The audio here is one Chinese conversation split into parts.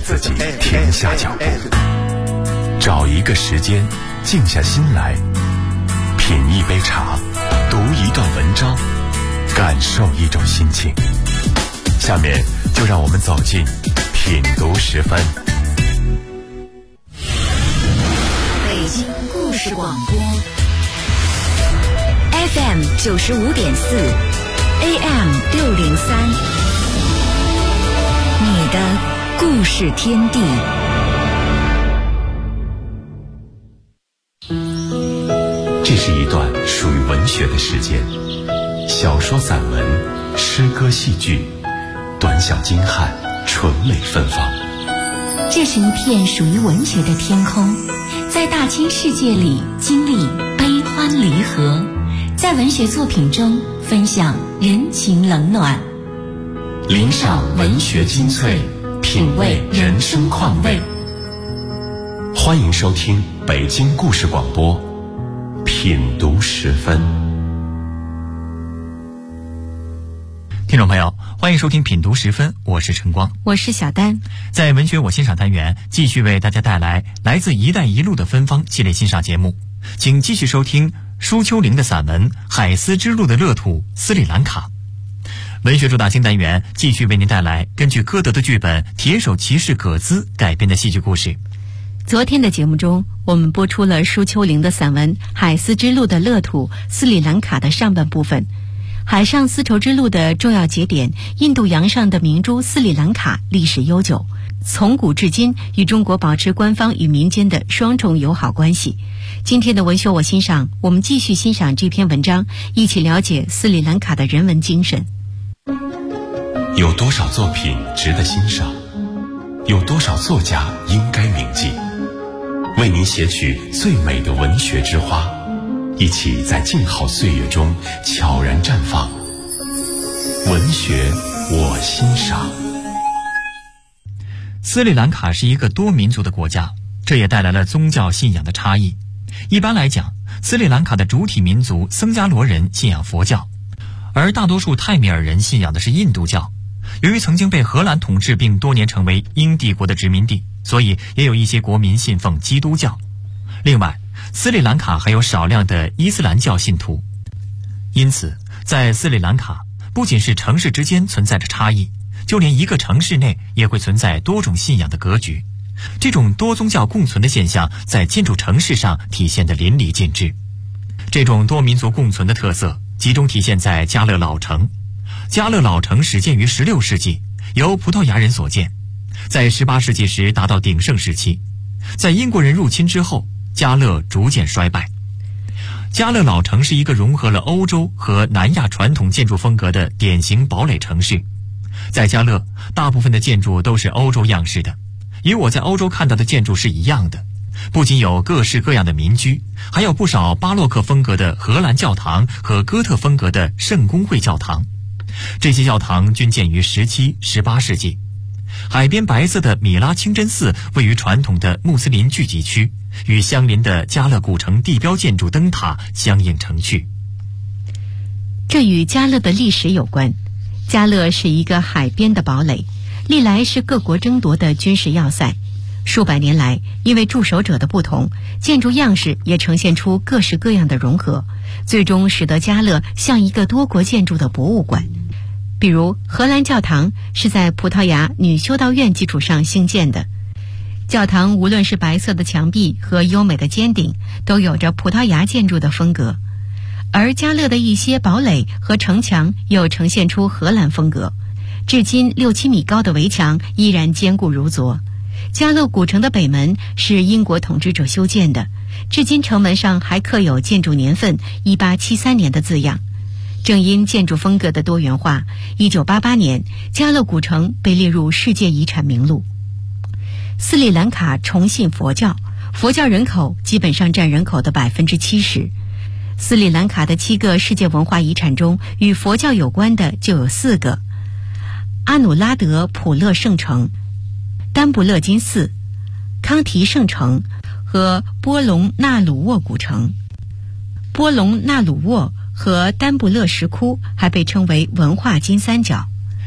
自己停下脚步，找一个时间静下心来，品一杯茶，读一段文章，感受一种心情。下面就让我们走进品读10分。 北京故事广播 FM 95.4 AM 603，你的故事天地。 这是一段属于文学的时间，小说、散文、诗歌、戏剧，短小精悍，纯美芬芳。 这是一片属于文学的天空，在大千世界里经历悲欢离合，在文学作品中分享人情冷暖， 聆赏文学精粹，品味人生况味。欢迎收听北京故事广播品读10分。 听众朋友，欢迎收听品读10分，我是陈光， 我是小丹。 在文学我欣赏单元，继续为大家带来来自一带一路的芬芳系列欣赏节目，请继续收听舒秋玲的散文《海丝之路的乐土斯里兰卡》。文学主打新单元继续为您带来根据歌德的剧本《铁手骑士葛兹》改编的戏剧故事。 昨天的节目中，我们播出了舒秋玲的散文《海丝之路的乐土斯里兰卡》的上半部分。海上丝绸之路的重要节点印度洋上的明珠斯里兰卡历史悠久，从古至今与中国保持官方与民间的双重友好关系。今天的文学我欣赏，我们继续欣赏这篇文章，一起了解斯里兰卡的人文精神。 有多少作品值得欣赏？有多少作家应该铭记？为您写取最美的文学之花，一起在静好岁月中悄然绽放。文学我欣赏。 斯里兰卡是一个多民族的国家，这也带来了宗教信仰的差异。一般来讲，斯里兰卡的主体民族僧伽罗人信仰佛教，而大多数泰米尔人信仰的是印度教。由于曾经被荷兰统治并多年成为英帝国的殖民地，所以也有一些国民信奉基督教。另外，斯里兰卡还有少量的伊斯兰教信徒，因此在斯里兰卡不仅是城市之间存在着差异，就连一个城市内也会存在多种信仰的格局。这种多宗教共存的现象在建筑城市上体现得淋漓尽致。这种多民族共存的特色集中体现在加勒老城。加勒老城始建于16世纪，由葡萄牙人所建，在18世纪时达到鼎盛时期。在英国人入侵之后，加勒逐渐衰败。加勒老城是一个融合了欧洲和南亚传统建筑风格的典型堡垒城市。在加勒，大部分的建筑都是欧洲样式的，与我在欧洲看到的建筑是一样的。不仅有各式各样的民居，还有不少巴洛克风格的荷兰教堂和哥特风格的圣公会教堂。这些教堂均建于17、18世纪。海边白色的米拉清真寺位于传统的穆斯林聚集区，与相邻的加勒古城地标建筑灯塔相映成趣。 这与加勒的历史有关。加勒是一个海边的堡垒，历来是各国争夺的军事要塞。数百年来，因为驻守者的不同，建筑样式也呈现出各式各样的融合，最终使得加勒像一个多国建筑的博物馆。比如荷兰教堂是在葡萄牙女修道院基础上兴建的，教堂无论是白色的墙壁和优美的尖顶，都有着葡萄牙建筑的风格。而加勒的一些堡垒和城墙又呈现出荷兰风格，至今6、7米高的围墙依然坚固如昨。加勒古城的北门是英国统治者修建的，至今城门上还刻有建筑年份1873年的字样。正因建筑风格的多元化，1988年加勒古城被列入世界遗产名录。斯里兰卡崇信佛教，佛教人口基本上占人口的70%。斯里兰卡的7个世界文化遗产中，与佛教有关的就有4个：阿努拉德普勒圣城、丹布勒金寺、康提圣城和波隆纳鲁沃古城。波隆纳鲁沃和丹布勒石窟还被称为文化金三角。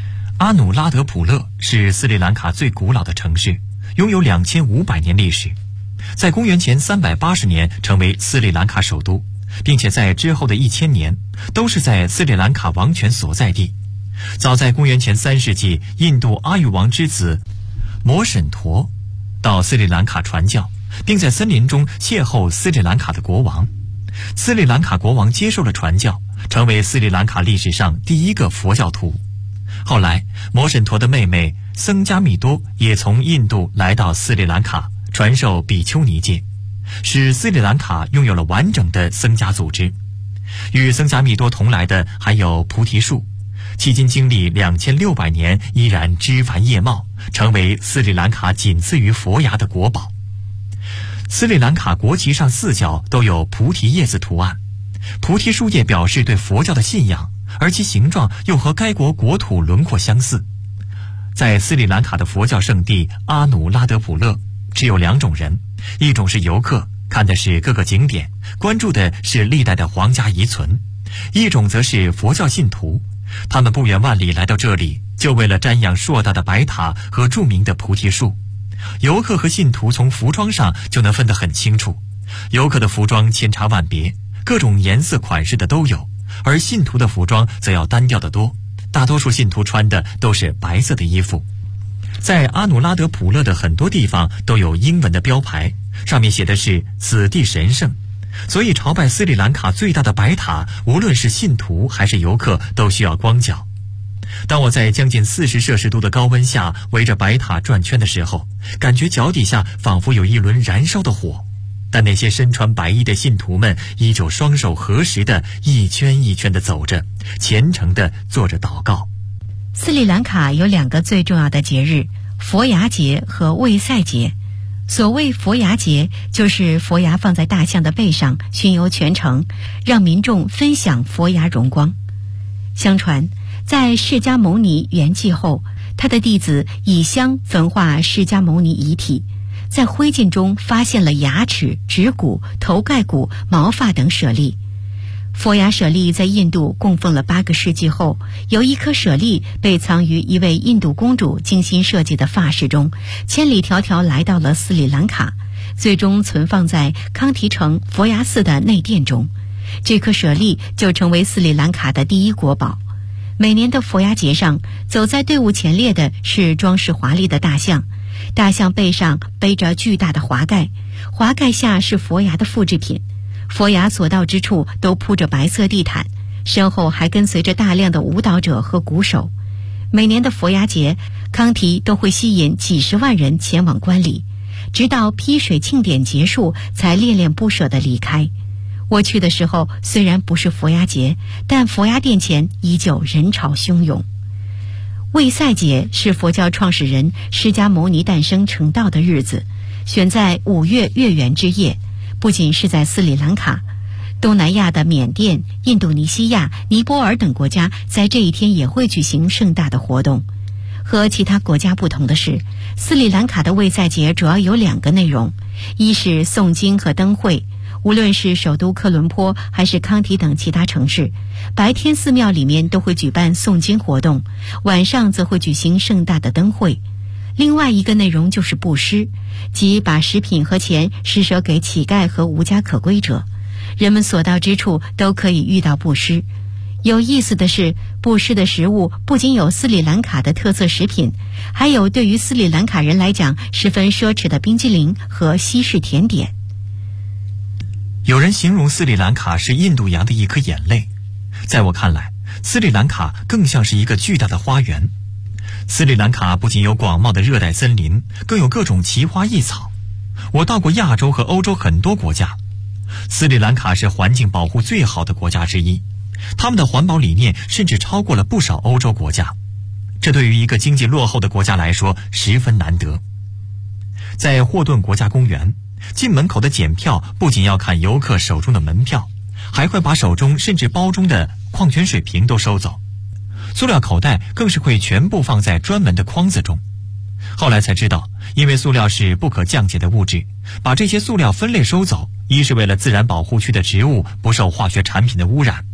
阿努拉德普勒是斯里兰卡最古老的城市，拥有2500年历史，在公元前380年成为斯里兰卡首都，并且在之后的1000年都是在斯里兰卡王权所在地。早在公元前3世纪，印度阿育王之子摩审陀到斯里兰卡传教，并在森林中邂逅斯里兰卡的国王。斯里兰卡国王接受了传教，成为斯里兰卡历史上第一个佛教徒。后来摩审陀的妹妹僧伽密多也从印度来到斯里兰卡，传授比丘尼戒，使斯里兰卡拥有了完整的僧伽组织。与僧伽密多同来的还有菩提树，迄今经历2600年依然枝繁叶茂，成为斯里兰卡仅次于佛牙的国宝。斯里兰卡国旗上4角都有菩提叶子图案，菩提树叶表示对佛教的信仰，而其形状又和该国国土轮廓相似。在斯里兰卡的佛教圣地阿努拉德普勒，只有2种人，一种是游客，看的是各个景点，关注的是历代的皇家遗存；一种则是佛教信徒，他们不远万里来到这里，就为了瞻仰硕大的白塔和著名的菩提树。游客和信徒从服装上就能分得很清楚，游客的服装千差万别，各种颜色款式的都有，而信徒的服装则要单调得多，大多数信徒穿的都是白色的衣服。在阿努拉德普勒的很多地方都有英文的标牌，上面写的是此地神圣，所以朝拜斯里兰卡最大的白塔，无论是信徒还是游客都需要光脚。当我在将近40摄氏度的高温下围着白塔转圈的时候，感觉脚底下仿佛有一轮燃烧的火，但那些身穿白衣的信徒们依旧双手合十的一圈一圈地走着，虔诚地做着祷告。 斯里兰卡有2个最重要的节日，佛牙节和卫赛节。所谓佛牙节，就是佛牙放在大象的背上巡游全城，让民众分享佛牙荣光。相传在释迦牟尼圆寂后，他的弟子以香焚化释迦牟尼遗体，在灰烬中发现了牙齿、指骨、头盖骨、毛发等舍利。佛牙舍利在印度供奉了8个世纪后，由一颗舍利被藏于一位印度公主精心设计的发饰中，千里迢迢来到了斯里兰卡，最终存放在康提城佛牙寺的内殿中。这颗舍利就成为斯里兰卡的第一国宝。每年的佛牙节上，走在队伍前列的是装饰华丽的大象，大象背上背着巨大的华盖，华盖下是佛牙的复制品。佛牙所到之处都铺着白色地毯，身后还跟随着大量的舞蹈者和鼓手。每年的佛牙节，康提都会吸引几十万人前往观礼，直到批水庆典结束才恋恋不舍地离开。我去的时候虽然不是佛牙节，但佛牙殿前依旧人潮汹涌。卫赛节是佛教创始人释迦牟尼诞生成道的日子，选在5月月圆之夜。不仅是在斯里兰卡，东南亚的缅甸、印度尼西亚、尼泊尔等国家在这一天也会举行盛大的活动。和其他国家不同的是，斯里兰卡的卫赛节主要有2个内容，一是诵经和灯会。无论是首都科伦坡还是康提等其他城市，白天寺庙里面都会举办诵经活动，晚上则会举行盛大的灯会。另外一个内容就是布施，即把食品和钱施舍给乞丐和无家可归者。人们所到之处都可以遇到布施。有意思的是，布施的食物不仅有斯里兰卡的特色食品，还有对于斯里兰卡人来讲十分奢侈的冰激凌和西式甜点。 有人形容斯里兰卡是印度洋的一颗眼泪，在我看来，斯里兰卡更像是一个巨大的花园。斯里兰卡不仅有广袤的热带森林，更有各种奇花异草。我到过亚洲和欧洲很多国家，斯里兰卡是环境保护最好的国家之一，他们的环保理念甚至超过了不少欧洲国家，这对于一个经济落后的国家来说十分难得。在霍顿国家公园，进门口的检票不仅要看游客手中的门票，还会把手中甚至包中的矿泉水瓶都收走，塑料口袋更是会全部放在专门的筐子中。后来才知道，因为塑料是不可降解的物质，把这些塑料分类收走，一是为了自然保护区的植物不受化学产品的污染，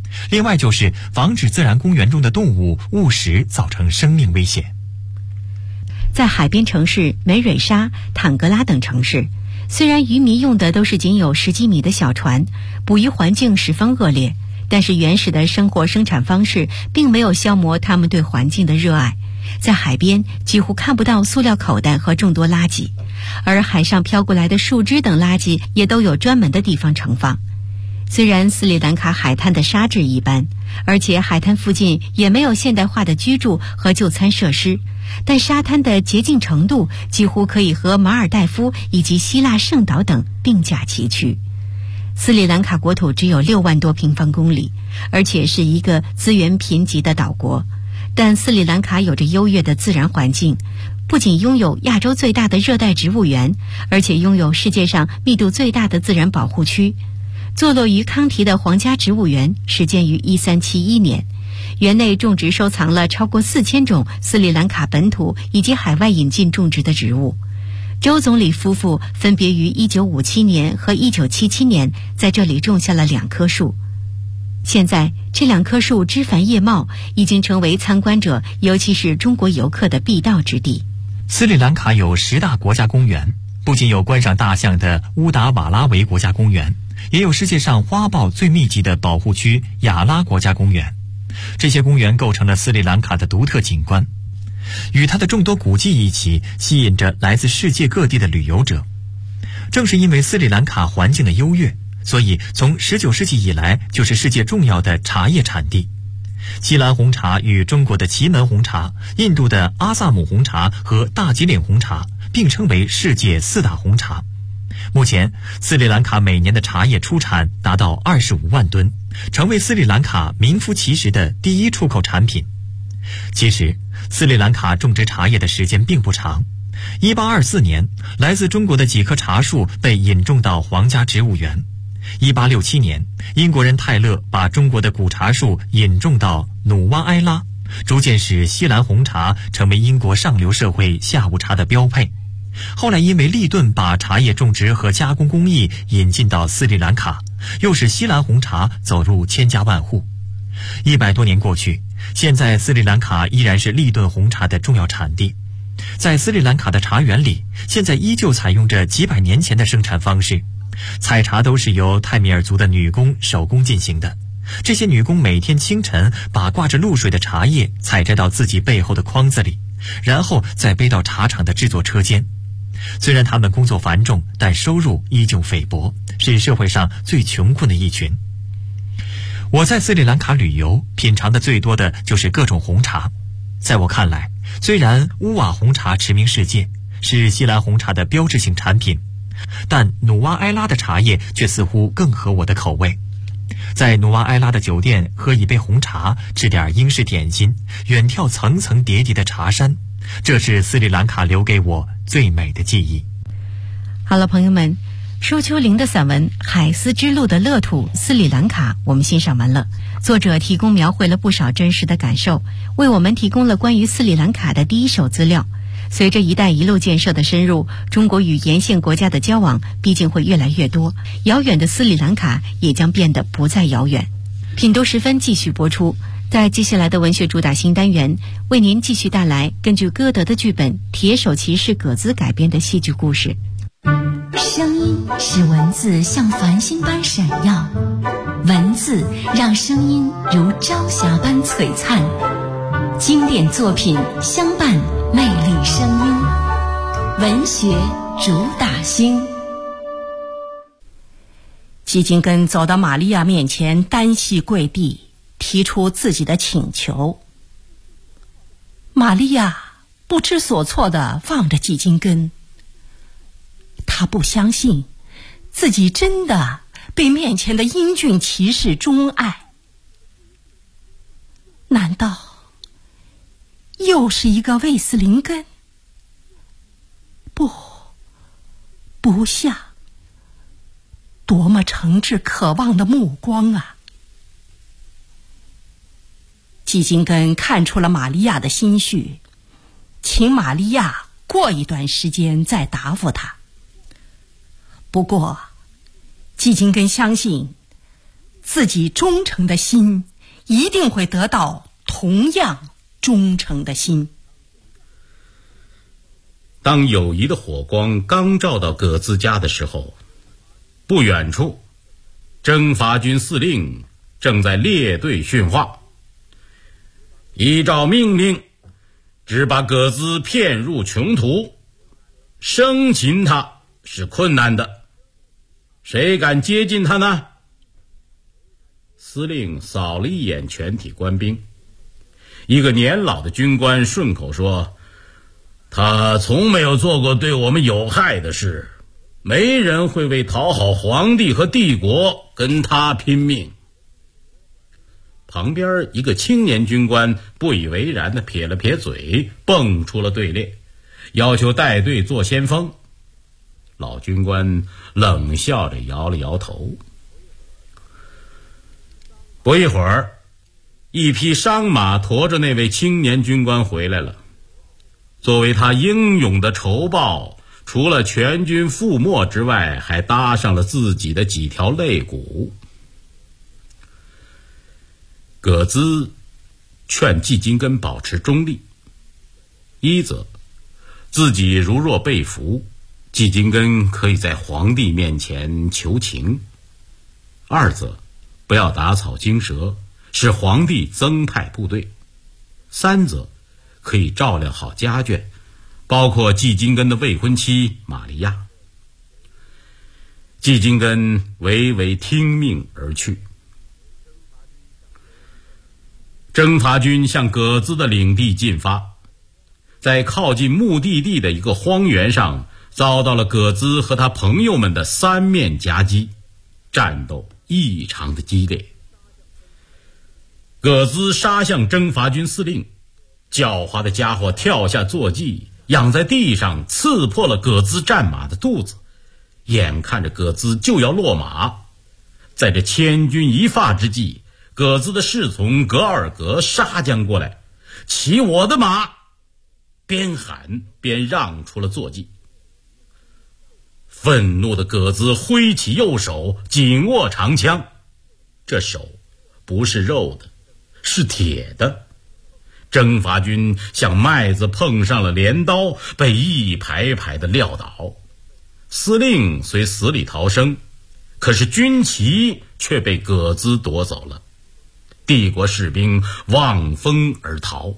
另外就是防止自然公园中的动物误食造成生命危险。 在海边城市梅蕊沙、坦格拉等城市，虽然渔民用的都是仅有10几米的小船，捕鱼环境十分恶劣，但是原始的生活生产方式并没有消磨他们对环境的热爱。在海边几乎看不到塑料口袋和众多垃圾，而海上飘过来的树枝等垃圾也都有专门的地方盛放。虽然斯里兰卡海滩的沙质一般，而且海滩附近也没有现代化的居住和就餐设施，但沙滩的洁净程度几乎可以和马尔代夫以及希腊圣岛等并驾齐驱。斯里兰卡国土只有6万多平方公里，而且是一个资源贫瘠的岛国，但斯里兰卡有着优越的自然环境，不仅拥有亚洲最大的热带植物园，而且拥有世界上密度最大的自然保护区。坐落于康提的皇家植物园始建于1371年，园内种植收藏了超过4000种斯里兰卡本土以及海外引进种植的植物。周总理夫妇分别于1957年和1977年在这里种下了2棵树。现在这2棵树枝繁叶茂，已经成为参观者尤其是中国游客的必到之地。 斯里兰卡有10大国家公园，不仅有观赏大象的乌达瓦拉维国家公园，也有世界上花豹最密集的保护区亚拉国家公园。这些公园构成了斯里兰卡的独特景观，与它的众多古迹一起吸引着来自世界各地的旅游者。正是因为斯里兰卡环境的优越，所以从19世纪以来就是世界重要的茶叶产地。锡兰红茶与中国的祁门红茶、印度的阿萨姆红茶和大吉岭红茶并称为世界4大红茶。目前斯里兰卡每年的茶叶出产达到25万吨，成为斯里兰卡名副其实的第1出口产品。其实斯里兰卡种植茶叶的时间并不长。1824年，来自中国的几棵茶树被引种到皇家植物园。1867年，英国人泰勒把中国的古茶树引种到努瓦埃拉，逐渐使锡兰红茶成为英国上流社会下午茶的标配。后来因为利顿把茶叶种植和加工工艺引进到斯里兰卡，又使锡兰红茶走入千家万户。100多年过去，现在斯里兰卡依然是利顿红茶的重要产地。在斯里兰卡的茶园里，现在依旧采用着几百年前的生产方式，采茶都是由泰米尔族的女工手工进行的。这些女工每天清晨把挂着露水的茶叶采摘到自己背后的筐子里，然后再背到茶厂的制作车间。虽然他们工作繁重，但收入依旧菲薄，是社会上最穷困的一群。我在斯里兰卡旅游，品尝的最多的就是各种红茶。在我看来，虽然乌瓦红茶驰名世界，是锡兰红茶的标志性产品，但努瓦埃拉的茶叶却似乎更合我的口味。在努瓦埃拉的酒店喝一杯红茶，吃点英式点心，远眺层层叠叠的茶山，这是斯里兰卡留给我最美的记忆。 好了，朋友们，舒秋玲的散文《海丝之路的乐土斯里兰卡》我们欣赏完了。作者提供描绘了不少真实的感受，为我们提供了关于斯里兰卡的第一手资料。随着“一带一路”建设的深入，中国与沿线国家的交往毕竟会越来越多，遥远的斯里兰卡也将变得不再遥远。品读时分继续播出，在接下来的文学主打新单元，为您继续带来根据歌德的剧本《铁手骑士葛兹》改编的戏剧故事。 声音使文字像繁星般闪耀，文字让声音如朝霞般璀璨。经典作品相伴魅力声音，文学主打星。 基金根走到玛利亚面前，单膝跪地，提出自己的请求。玛利亚不知所措地望着基金根，他不相信自己真的被面前的英俊骑士钟爱。难道又是一个卫斯林根？不像，多么诚挚渴望的目光啊！基金根看出了玛利亚的心绪，请玛利亚过一段时间再答复他。不过基金根相信自己忠诚的心一定会得到同样忠诚的心。 当友谊的火光刚照到葛兹家的时候，不远处，征伐军司令正在列队训话。依照命令，只把葛兹骗入穷途，生擒他是困难的，谁敢接近他呢？司令扫了一眼全体官兵，一个年老的军官顺口说，他从没有做过对我们有害的事，没人会为讨好皇帝和帝国跟他拼命。旁边一个青年军官不以为然地撇了撇嘴，蹦出了队列，要求带队做先锋。老军官冷笑着摇了摇头。不一会儿，一匹伤马驮着那位青年军官回来了。作为他英勇的酬报，除了全军覆没之外，还搭上了自己的几条肋骨。葛兹劝季金根保持中立，一则自己如若被俘，季金根可以在皇帝面前求情；二则不要打草惊蛇，使皇帝增派部队；三则可以照料好家眷，包括季金根的未婚妻玛利亚。季金根唯唯听命而去。征伐军向葛兹的领地进发，在靠近目的地的一个荒原上，遭到了葛兹和他朋友们的三面夹击，战斗异常的激烈。葛兹杀向征伐军司令，狡猾的家伙跳下坐骑，仰在地上刺破了葛兹战马的肚子，眼看着葛兹就要落马。在这千钧一发之际，葛兹的侍从格尔格杀将过来，骑我的马，边喊边让出了坐骑。愤怒的葛兹挥起右手，紧握长枪，这手不是肉的，是铁的。征伐军像麦子碰上了镰刀，被一排排的撂倒。司令虽死里逃生，可是军旗却被葛兹夺走了。帝国士兵望风而逃。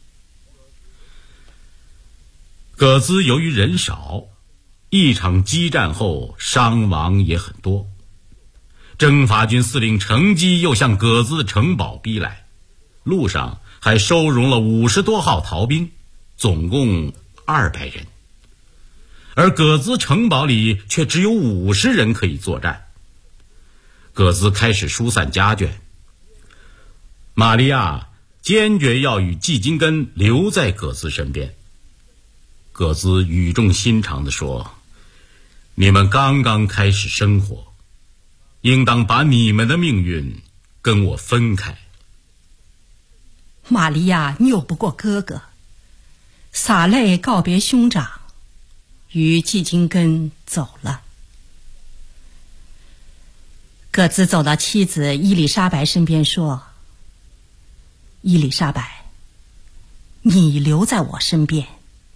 葛兹由于人少，一场激战后伤亡也很多。征伐军司令乘机又向葛兹的城堡逼来，路上还收容了50多号逃兵，总共200人。而葛兹城堡里却只有50人可以作战。葛兹开始疏散家眷，玛利亚坚决要与季金根留在葛兹身边。葛兹语重心长地说，你们刚刚开始生活，应当把你们的命运跟我分开。 玛利亚拗不过哥哥，洒泪告别兄长，与季金根走了。葛兹走到妻子伊丽莎白身边说，伊丽莎白，你留在我身边。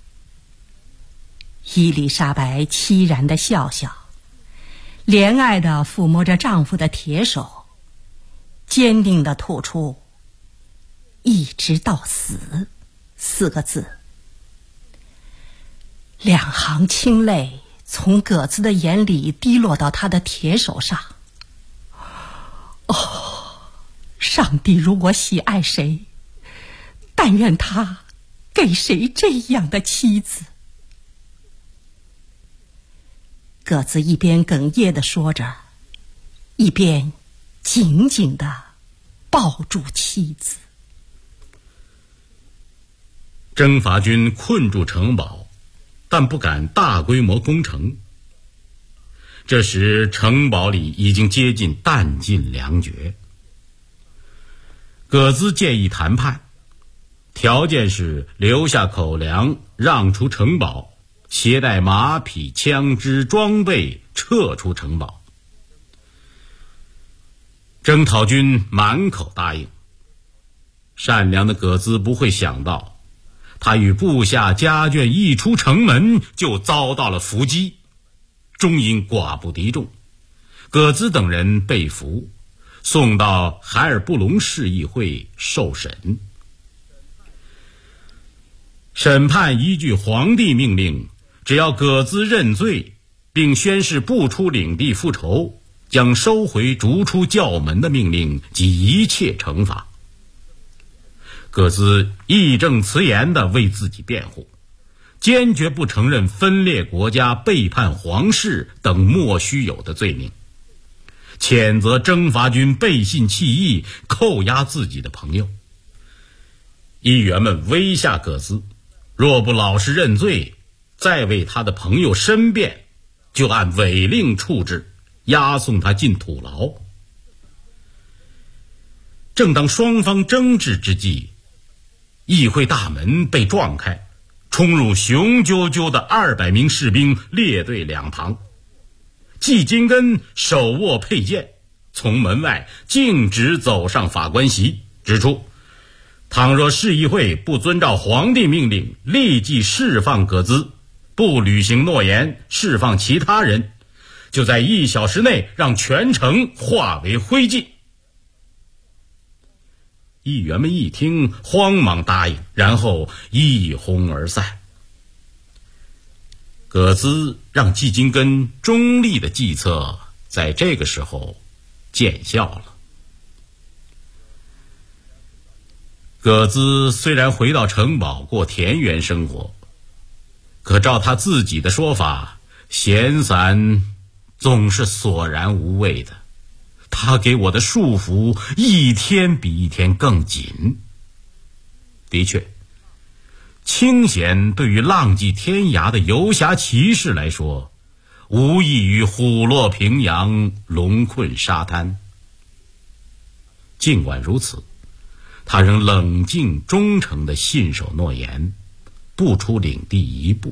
伊丽莎白凄然地笑笑，怜爱地抚摸着丈夫的铁手，坚定地吐出一直到死4个字。2行清泪从葛兹的眼里滴落到他的铁手上。上帝如果喜爱谁，但愿他给谁这样的妻子。葛兹一边哽咽地说着，一边紧紧地抱住妻子。 征伐军困住城堡，但不敢大规模攻城。这时城堡里已经接近弹尽粮绝。葛兹建议谈判，条件是留下口粮，让出城堡，携带马匹、枪支、装备撤出城堡。 征讨军满口答应。善良的葛兹不会想到，他与部下家眷一出城门就遭到了伏击，终因寡不敌众，葛兹等人被俘，送到海尔布隆市议会受审。审判依据皇帝命令，只要葛兹认罪并宣誓不出领地复仇，将收回逐出教门的命令及一切惩罚。葛兹义正辞严地为自己辩护，坚决不承认分裂国家、背叛皇室等莫须有的罪名，谴责征伐军背信弃义，扣押自己的朋友。议员们威吓葛兹，若不老实认罪，再为他的朋友申辩，就按违令处置，押送他进土牢。正当双方争执之际，议会大门被撞开，冲入雄赳赳的200名士兵，列队两旁。季金根手握佩剑，从门外径直走上法官席，指出倘若市议会不遵照皇帝命令立即释放葛兹，不履行诺言释放其他人，就在1小时内让全城化为灰烬。议员们一听，慌忙答应，然后一哄而散。葛兹让季金根中立的计策在这个时候见效了。葛兹虽然回到城堡过田园生活，可照他自己的说法，闲散总是索然无味的。他给我的束缚一天比一天更紧。的确，清闲对于浪迹天涯的游侠骑士来说，无异于虎落平阳，龙困沙滩。尽管如此，他仍冷静忠诚地信守诺言，不出领地一步。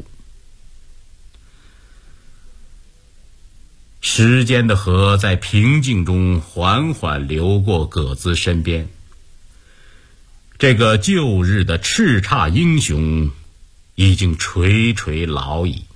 时间的河在平静中缓缓流过葛兹身边，这个旧日的叱咤英雄已经垂垂老矣。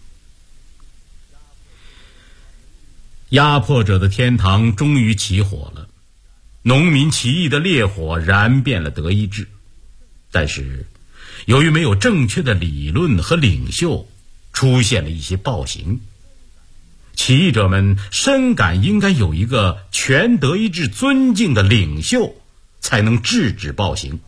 压迫者的天堂终于起火了，农民起义的烈火燃遍了德意志，但是由于没有正确的理论和领袖，出现了一些暴行。起义者们深感应该有一个全德意志尊敬的领袖，才能制止暴行。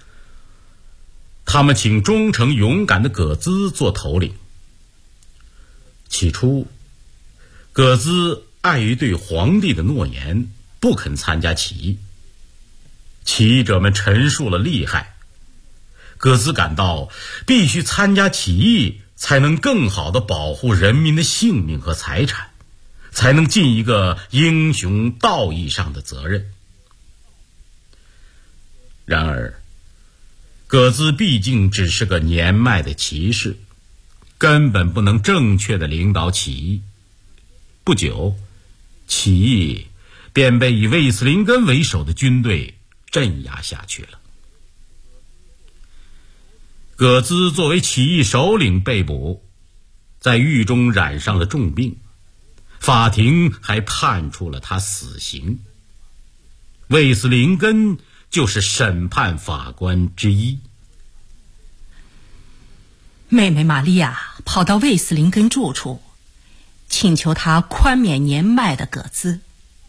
他们请忠诚勇敢的葛兹做头领。起初，葛兹碍于对皇帝的诺言，不肯参加起义。起义者们陈述了利害，葛兹感到必须参加起义，才能更好地保护人民的性命和财产，才能尽一个英雄道义上的责任。然而，葛兹毕竟只是个年迈的骑士，根本不能正确地领导起义。不久，起义便被以卫斯林根为首的军队镇压下去了。葛兹作为起义首领被捕，在狱中染上了重病，法庭还判处了他死刑。卫斯林根就是审判法官之一。 妹妹玛利亚跑到卫斯林根住处，请求他宽免年迈的葛兹。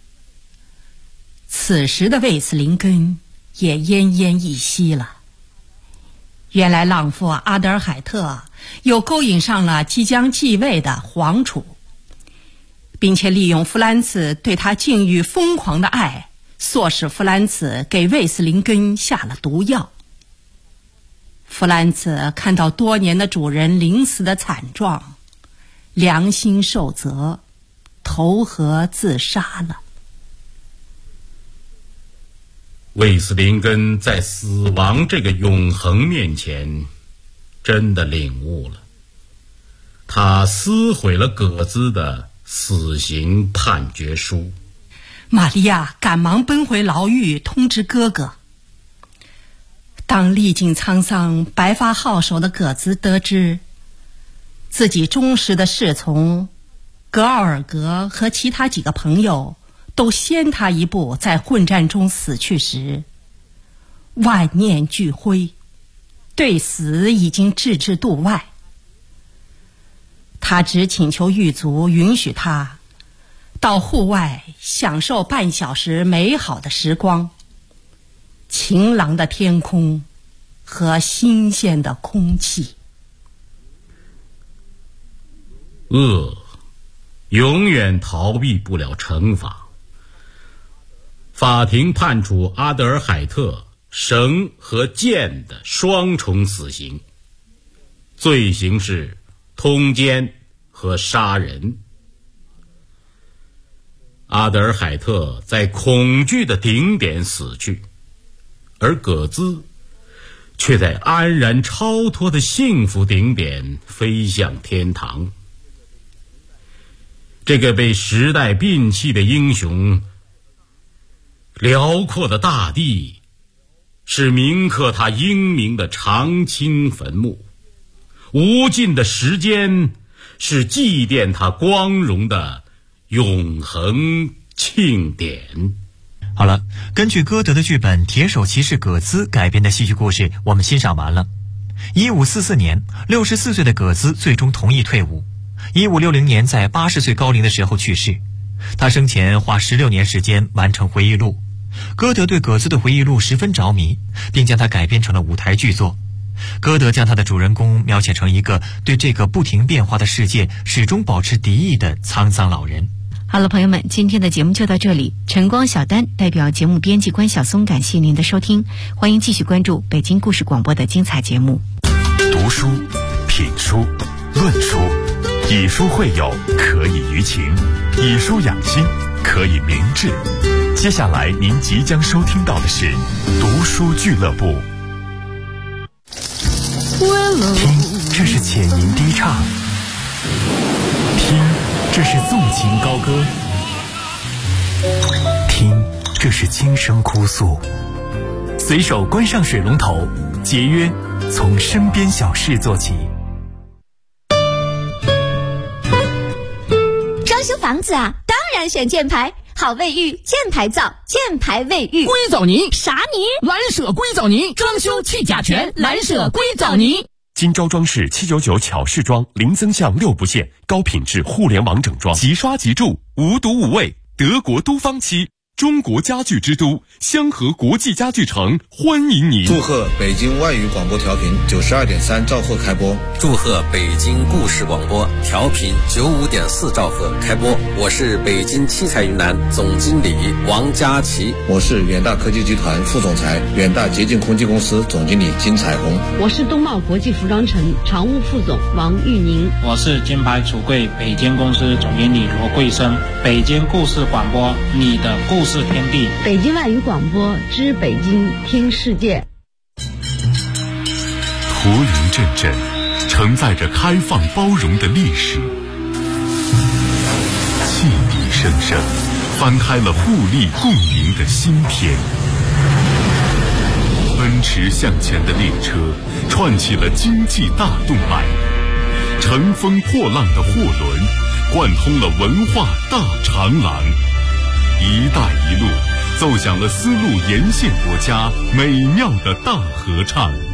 此时的卫斯林根也奄奄一息了。原来浪夫阿德尔海特又勾引上了即将继位的皇储，并且利用弗兰茨对他境遇疯狂的爱，唆使弗兰茨给卫斯林根下了毒药。弗兰茨看到多年的主人临死的惨状，良心受责，投河自杀了。 卫斯林根在死亡这个永恒面前真的领悟了，他撕毁了葛兹的死刑判决书。 玛利亚赶忙奔回牢狱通知哥哥。当历尽沧桑、白发皓首的葛兹得知自己忠实的侍从格奥尔格和其他几个朋友都先他一步在混战中死去时，万念俱灰，对死已经置之度外。他只请求狱卒允许他到户外享受半小时美好的时光，晴朗的天空和新鲜的空气。 恶永远逃避不了惩罚。法庭判处阿德尔海特绳和剑的双重死刑，罪行是通奸和杀人。阿德尔海特在恐惧的顶点死去，而葛兹却在安然超脱的幸福顶点飞向天堂。这个被时代摒弃的英雄，辽阔的大地是铭刻他英名的长青坟墓，无尽的时间是祭奠他光荣的永恒庆典。 好了，根据歌德的剧本《铁手骑士葛兹》改编的戏剧故事我们欣赏完了。1544年，64岁的葛兹最终同意退伍。1560年在80岁高龄的时候去世。他生前花16年时间完成回忆录。歌德对葛兹的回忆录十分着迷，并将它改编成了舞台剧作。歌德将他的主人公描写成一个对这个不停变化的世界始终保持敌意的沧桑老人。 好了，朋友们，今天的节目就到这里。晨光小丹代表节目编辑关晓松，感谢您的收听，欢迎继续关注北京故事广播的精彩节目。 读书、品书、论书，以书会友，可以娱情；以书养心，可以明志。接下来您即将收听到的是读书俱乐部。听，这是浅吟低唱；听，这是纵情高歌；听，这是轻声哭诉。随手关上水龙头，节约从身边小事做起。 装修房子啊，当然选箭牌，好卫浴，箭牌皂，箭牌卫浴。 硅藻泥啥泥？ 蓝舍硅藻泥，装修去甲醛，蓝舍硅藻泥。 金招装饰799巧饰装，零增项6不限，高品质互联网整装，即刷即住，无毒无味。德国都方漆，中国家具之都香河国际家具城欢迎您。 祝贺北京外语广播调频92.3兆赫开播， 祝贺北京故事广播调频95.4兆赫开播。我是北京七彩云南总经理王佳琪， 我是远大科技集团副总裁、远大洁净空气公司总经理金彩虹， 我是东茂国际服装城常务副总王玉宁， 我是金牌橱柜北京公司总经理罗桂生。北京故事广播，你的故事天地。 北京外语广播知北京听世界。 图云阵阵，承载着开放包容的历史，汽笛声声，翻开了互利共赢的新篇。奔驰向前的列车，串起了经济大动脉；乘风破浪的货轮，贯通了文化大长廊。一带一路奏响了丝路沿线国家美妙的大合唱。